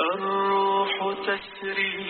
الروح تسري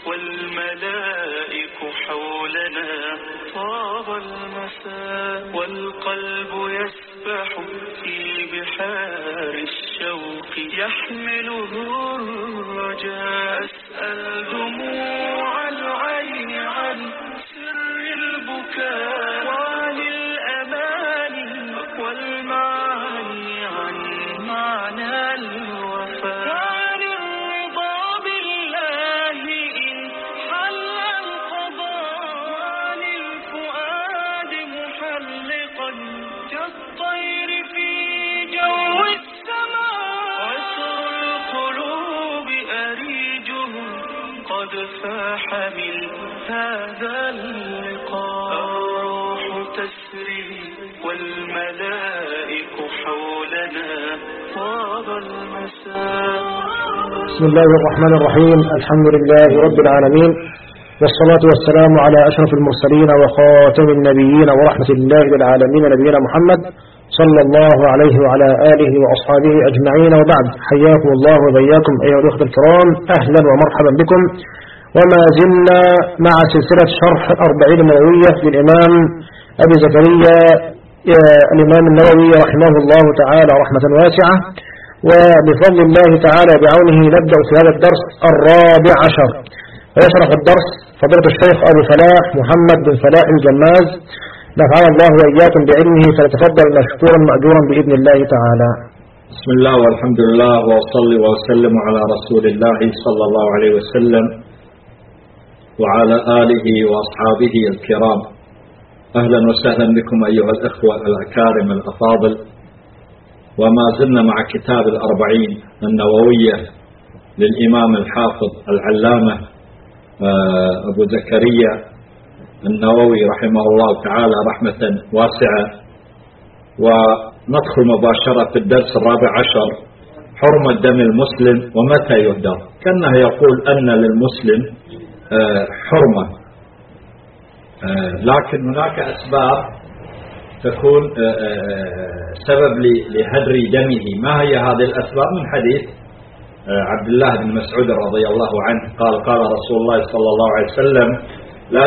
والملائك حولنا، طاب المساء والقلب يسبح في بحار الشوق، يحمله الرجاء. أسأل دموع العين عن سر البكاء، وعن الأماني والمعاني، عن معنى الوفاء، وعن الرضا بالله إن حل القضاء، وعن الفؤاد محلقا كالطير في جو السماء، عسر القلوب أريجه قد فاح من هذا اللقاء. الروح تسري والملائك حولنا، طاب المساء. بسم الله الرحمن الرحيم. الحمد لله رب العالمين، والصلاة والسلام على أشرف المرسلين وخاتم النبيين ورحمة الله للعالمين، نبينا محمد صلى الله عليه وعلى آله وأصحابه أجمعين، وبعد. حياكم الله وبياكم أيها الأخوة الكرام، أهلا ومرحبا بكم. وما زلنا مع سلسلة شرح 40 النووية للإمام أبي زكريا الإمام النووي رحمه الله تعالى رحمة واسعة، وبفضل الله تعالى بعونه نبدأ في هذا الدرس 14. ويشرح الدرس فضيلة الشيخ أبو فلاح محمد بن فلاح الجماز، نفعنا الله وإياكم بعلمه، فليتفضل مشكورا مأجورا بإذن الله تعالى. بسم الله والحمد لله، وأصلي وأسلم على رسول الله صلى الله عليه وسلم وعلى آله وأصحابه الكرام. أهلا وسهلا بكم أيها الأخوة الأكارم الأفاضل. وما زلنا مع كتاب 40 النووية للإمام الحافظ العلامة أبو زكريا النووي رحمه الله تعالى رحمة واسعة. وندخل مباشرة في الدرس 14، حرمة دم المسلم ومتى يهدر. كأنه يقول أن للمسلم حرمة، لكن هناك أسباب تكون سبب لهدر دمه. ما هي هذه الأسباب؟ من حديث عبد الله بن مسعود رضي الله عنه قال: قال رسول الله صلى الله عليه وسلم: لا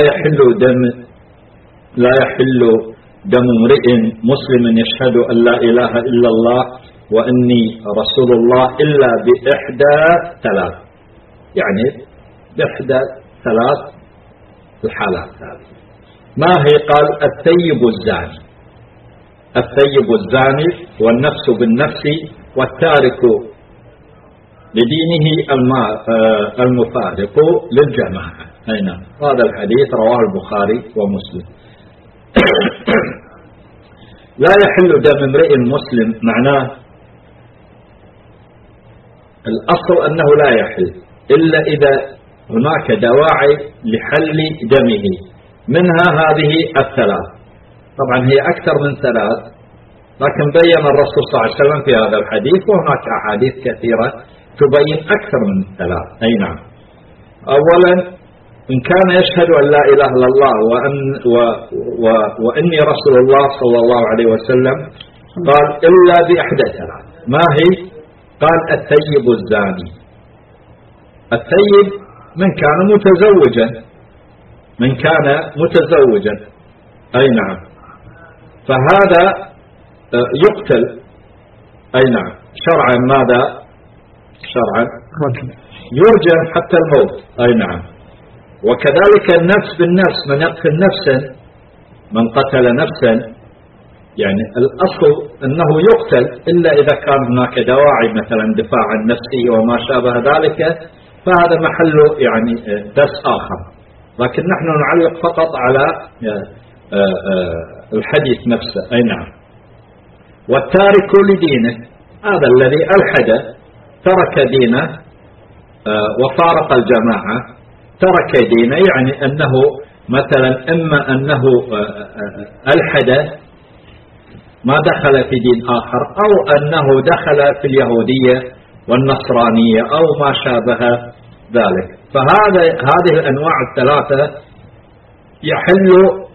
يحل دم امرئ مسلم يشهد أن لا إله إلا الله وأني رسول الله إلا بإحدى ثلاث، يعني بإحدى ثلاث الحالات. هذه ما هي؟ قال: الثيب الزاني، الثيب الزاني، والنفس بالنفس، والتارك لدينه المفارق للجماعة. أين هذا الحديث؟ رواه البخاري ومسلم. لا يحل دم امرئ مسلم، معناه الأصل أنه لا يحل إلا إذا هناك دواعي لحل دمه، منها هذه الثلاث. طبعا هي أكثر من ثلاث، لكن بين الرسول صلى الله عليه وسلم في هذا الحديث، وهناك أحاديث كثيرة تبين أكثر من ثلاث. أي نعم. أولا، إن كان يشهد أن لا إله إلا الله وإني رسول الله صلى الله عليه وسلم، قال: إلا بإحدى ثلاث. ما هي؟ قال: الثيب الزاني. الثيب من كان متزوجا، من كان متزوجا. أي نعم. فهذا يقتل. أي نعم. شرعا ماذا؟ شرعا يرجم حتى الموت. أي نعم. وكذلك النفس بالنفس، من يقتل نفسا، من قتل نفسا، يعني الأصل أنه يقتل إلا إذا كان هناك دواعي، مثلا دفاع عن نفسه وما شابه ذلك، فهذا محله يعني درس آخر. لكن نحن نعلق فقط على الحديث نفسه. أي نعم. والتارك لدينه، هذا الذي ألحد، ترك دينه وفارق الجماعة، ترك دينه، يعني أنه مثلا إما أنه ألحد ما دخل في دين آخر، أو أنه دخل في اليهودية والنصرانية أو ما شابه ذلك. فهذه الأنواع الثلاثة يحل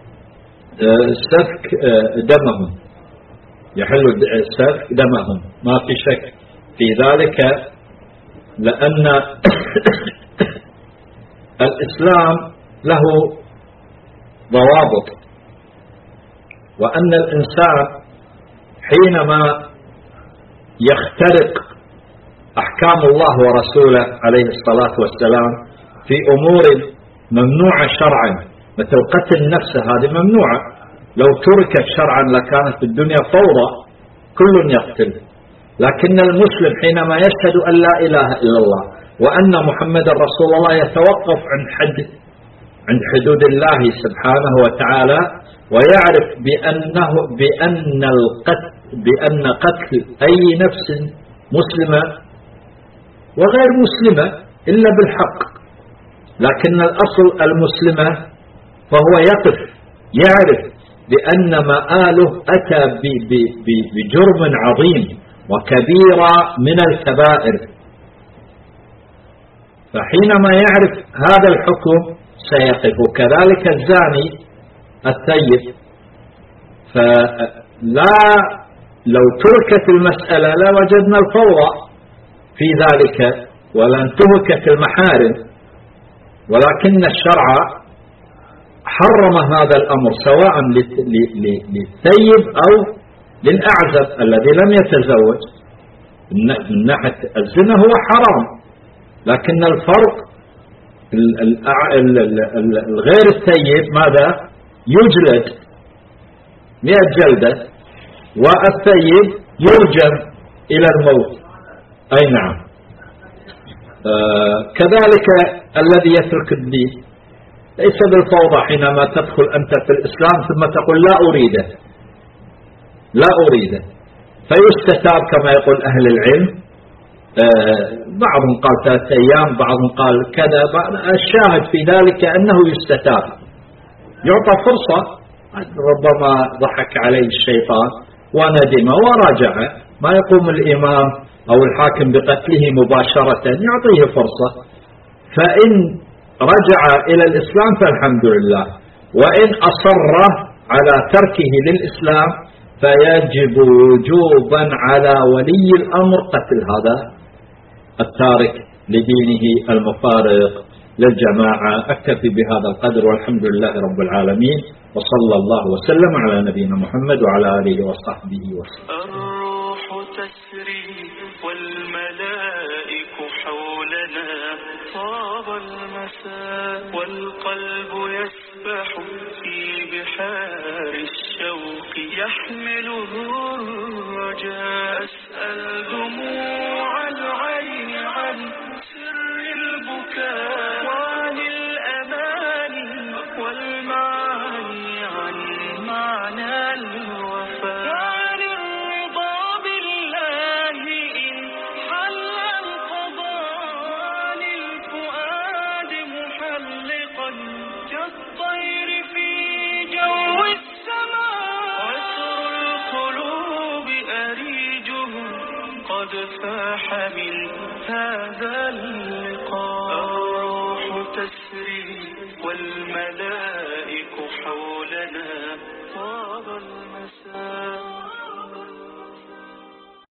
سفك دمهم، يحل سفك دمهم، ما في شك في ذلك. لأن الإسلام له ضوابط، وأن الإنسان حينما يخترق أحكام الله ورسوله عليه الصلاة والسلام في أمور ممنوعة شرعا، مثل قتل النفس هذه ممنوعة، لو تركت شرعا لكانت الدنيا فوضى كل يقتل. لكن المسلم حينما يشهد أن لا إله إلا الله وأن محمد رسول الله يتوقف عند حدود الله سبحانه وتعالى، ويعرف بأن قتل أي نفس مسلمة وغير مسلمة إلا بالحق، لكن الأصل المسلمة، فهو يقف يعرف بأن مآله أتى بجرم عظيم وكبيرة من الكبائر، فحينما يعرف هذا الحكم سيقف. كذلك الزاني الثيب، فلا لو تركت المسألة لوجدنا الفوضى في ذلك ولانتهكت المحارم، ولكن الشرع حرم هذا الأمر سواء للثيب أو للأعزب الذي لم يتزوج. من ناحية الزنا هو حرام، لكن الفرق الغير الثيب ماذا؟ يجلد 100 جلدة، والثيب يرجم إلى الموت. أي نعم. كذلك الذي يترك الدين ليس بالفوضى حينما تدخل أنت في الإسلام ثم تقول لا أريده فيستتاب كما يقول أهل العلم. بعضهم قال 3 أيام، بعضهم قال كذا. الشاهد في ذلك أنه يستتاب، يعطى فرصة، ربما ضحك عليه الشيطان وندم وراجع. ما يقوم الإمام أو الحاكم بقتله مباشرة، يعطيه فرصة، فإن رجع إلى الإسلام فالحمد لله، وإن أصر على تركه للإسلام فيجب وجوبا على ولي الأمر قتل هذا التارك لدينه المفارق للجماعة. أكتفي بهذا القدر، والحمد لله رب العالمين، وصلى الله وسلم على نبينا محمد وعلى آله وصحبه وسلم. الروح تسري والملائك حولنا، طاب المساء والقلب يسبح في بحار الشوق، يحمله الرجاء. أسأل دموع العين عن سر البكاء، وعن الأماني والمعاني، عن معنى الوفاء، وعن الرضا بالله إن حل القضاء، للفؤاد محلقا كالطير في جو السماء، عسر القلوب أريجه قد فاح من هذا اللقاء. الروح تسري والملائك حولنا.